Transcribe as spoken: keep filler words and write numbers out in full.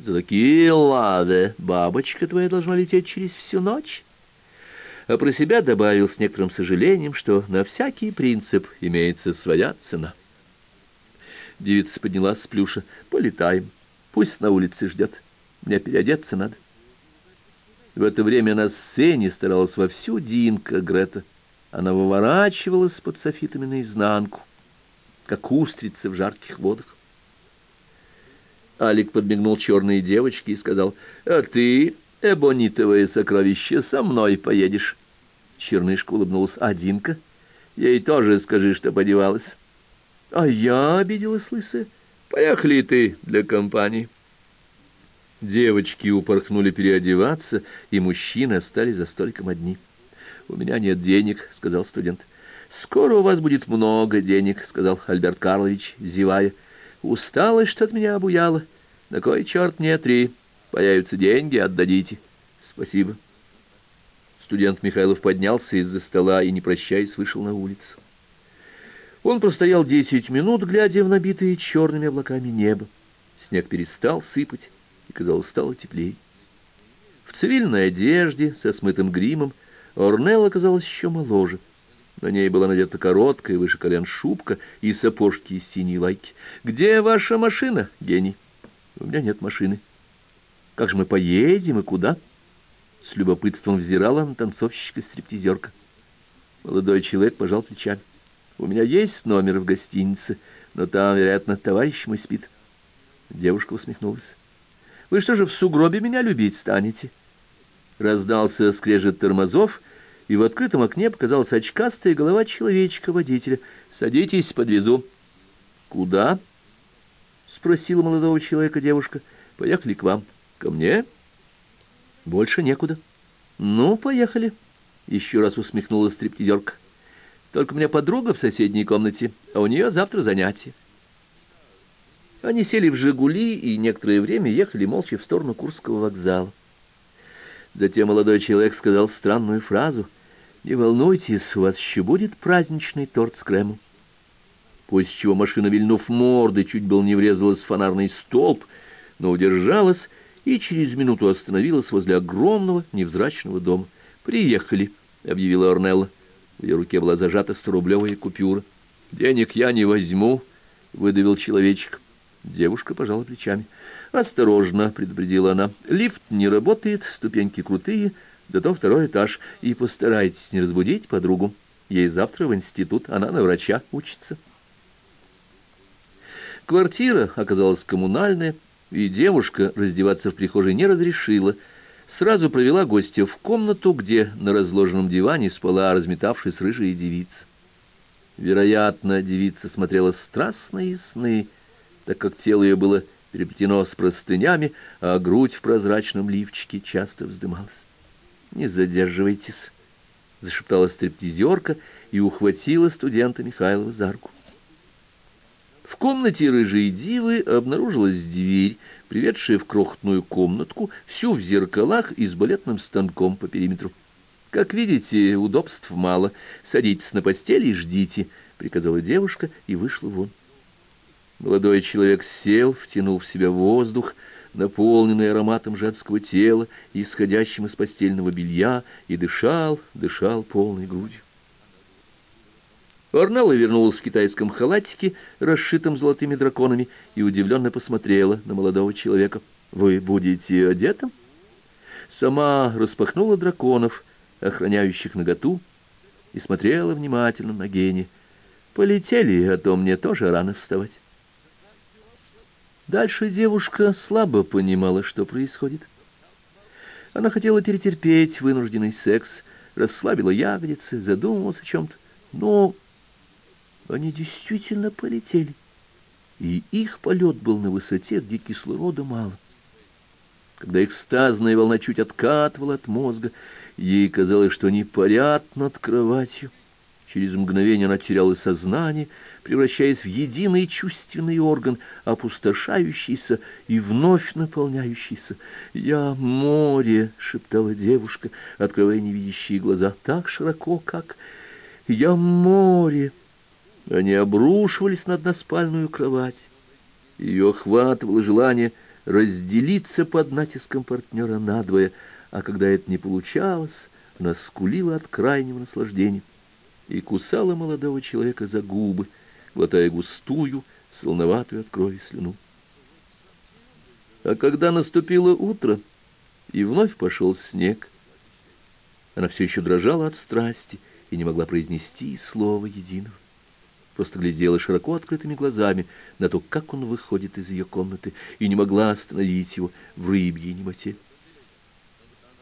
За такие лады бабочка твоя должна лететь через всю ночь. А про себя добавил с некоторым сожалением, что на всякий принцип имеется своя цена. Девица поднялась с плюша. Полетаем. Пусть на улице ждет. Мне переодеться надо. В это время на сцене старалась вовсю Динка Грета. Она выворачивалась под софитами наизнанку, как устрица в жарких водах. Алик подмигнул черной девочке и сказал: «А ты, эбонитовое сокровище, со мной поедешь». Чернышка улыбнулась. «А Динка? Ей тоже скажи, что подевалась». «А я обиделась, лысая. Поехали и ты для компании». Девочки упорхнули переодеваться, и мужчины остались за столиком одни. «У меня нет денег», — сказал студент. «Скоро у вас будет много денег», — сказал Альберт Карлович, зевая. «Усталость что от меня обуяла. На кой черт мне три? Появятся деньги, отдадите». «Спасибо». Студент Михайлов поднялся из-за стола и, не прощаясь, вышел на улицу. Он простоял десять минут, глядя в набитое черными облаками небо. Снег перестал сыпать, и, казалось, стало теплее. В цивильной одежде, со смытым гримом, Орнелла казалась еще моложе. На ней была надета короткая, выше колен шубка и сапожки из синей лайки. «Где ваша машина, гений?» «У меня нет машины». «Как же мы поедем и куда?» С любопытством взирала на танцовщика-стриптизерка. Молодой человек пожал плечами. «У меня есть номер в гостинице, но там, вероятно, товарищ мой спит». Девушка усмехнулась. «Вы что же в сугробе меня любить станете?» Раздался скрежет тормозов, и в открытом окне показалась очкастая голова человечка-водителя. «Садитесь, подвезу». «Куда?» — спросила молодого человека девушка. «Поехали к вам». «Ко мне?» «Больше некуда». «Ну, поехали», — еще раз усмехнулась стриптизерка. «Только у меня подруга в соседней комнате, а у нее завтра занятие». Они сели в «Жигули» и некоторое время ехали молча в сторону Курского вокзала. Затем молодой человек сказал странную фразу: «Не волнуйтесь, у вас еще будет праздничный торт с кремом». После чего машина, вильнув мордой, чуть было не врезалась в фонарный столб, но удержалась и через минуту остановилась возле огромного невзрачного дома. «Приехали», — объявила Орнелла. В ее руке была зажата сторублевая купюра. «Денег я не возьму», — выдавил человечек. Девушка пожала плечами. «Осторожно», — предупредила она. «Лифт не работает, ступеньки крутые, зато второй этаж. И постарайтесь не разбудить подругу. Ей завтра в институт, она на врача учится». Квартира оказалась коммунальная, и девушка раздеваться в прихожей не разрешила. Сразу провела гостя в комнату, где на разложенном диване спала разметавшись рыжая девица. Вероятно, девица смотрела страстные сны, так как тело ее было переплетено с простынями, а грудь в прозрачном лифчике часто вздымалась. «Не задерживайтесь», — зашептала стриптизерка и ухватила студента Михайлова за руку. В комнате рыжей дивы обнаружилась дверь, приведшая в крохотную комнатку, всю в зеркалах и с балетным станком по периметру. «Как видите, удобств мало. Садитесь на постель и ждите», — приказала девушка и вышла вон. Молодой человек сел, втянул в себя воздух, наполненный ароматом женского тела, исходящим из постельного белья, и дышал, дышал полной грудью. Орнелла вернулась в китайском халатике, расшитом золотыми драконами, и удивленно посмотрела на молодого человека. «Вы будете одетым?» Сама распахнула драконов, охраняющих наготу, и смотрела внимательно на гения. «Полетели, а то мне тоже рано вставать». Дальше девушка слабо понимала, что происходит. Она хотела перетерпеть вынужденный секс, расслабила ягодицы, задумалась о чем-то, но они действительно полетели, и их полет был на высоте, где кислорода мало. Когда экстазная волна чуть откатывала от мозга, ей казалось, что они парят над кроватью. Через мгновение она теряла сознание, превращаясь в единый чувственный орган, опустошающийся и вновь наполняющийся. «Я море», — шептала девушка, открывая невидящие глаза так широко, как «я море». Они обрушивались на односпальную кровать. Ее охватывало желание разделиться под натиском партнера надвое, а когда это не получалось, она скулила от крайнего наслаждения и кусала молодого человека за губы, глотая густую, солоноватую от крови слюну. А когда наступило утро, и вновь пошел снег, она все еще дрожала от страсти и не могла произнести слова единого. Просто глядела широко открытыми глазами на то, как он выходит из ее комнаты, и не могла остановить его в рыбьей немоте.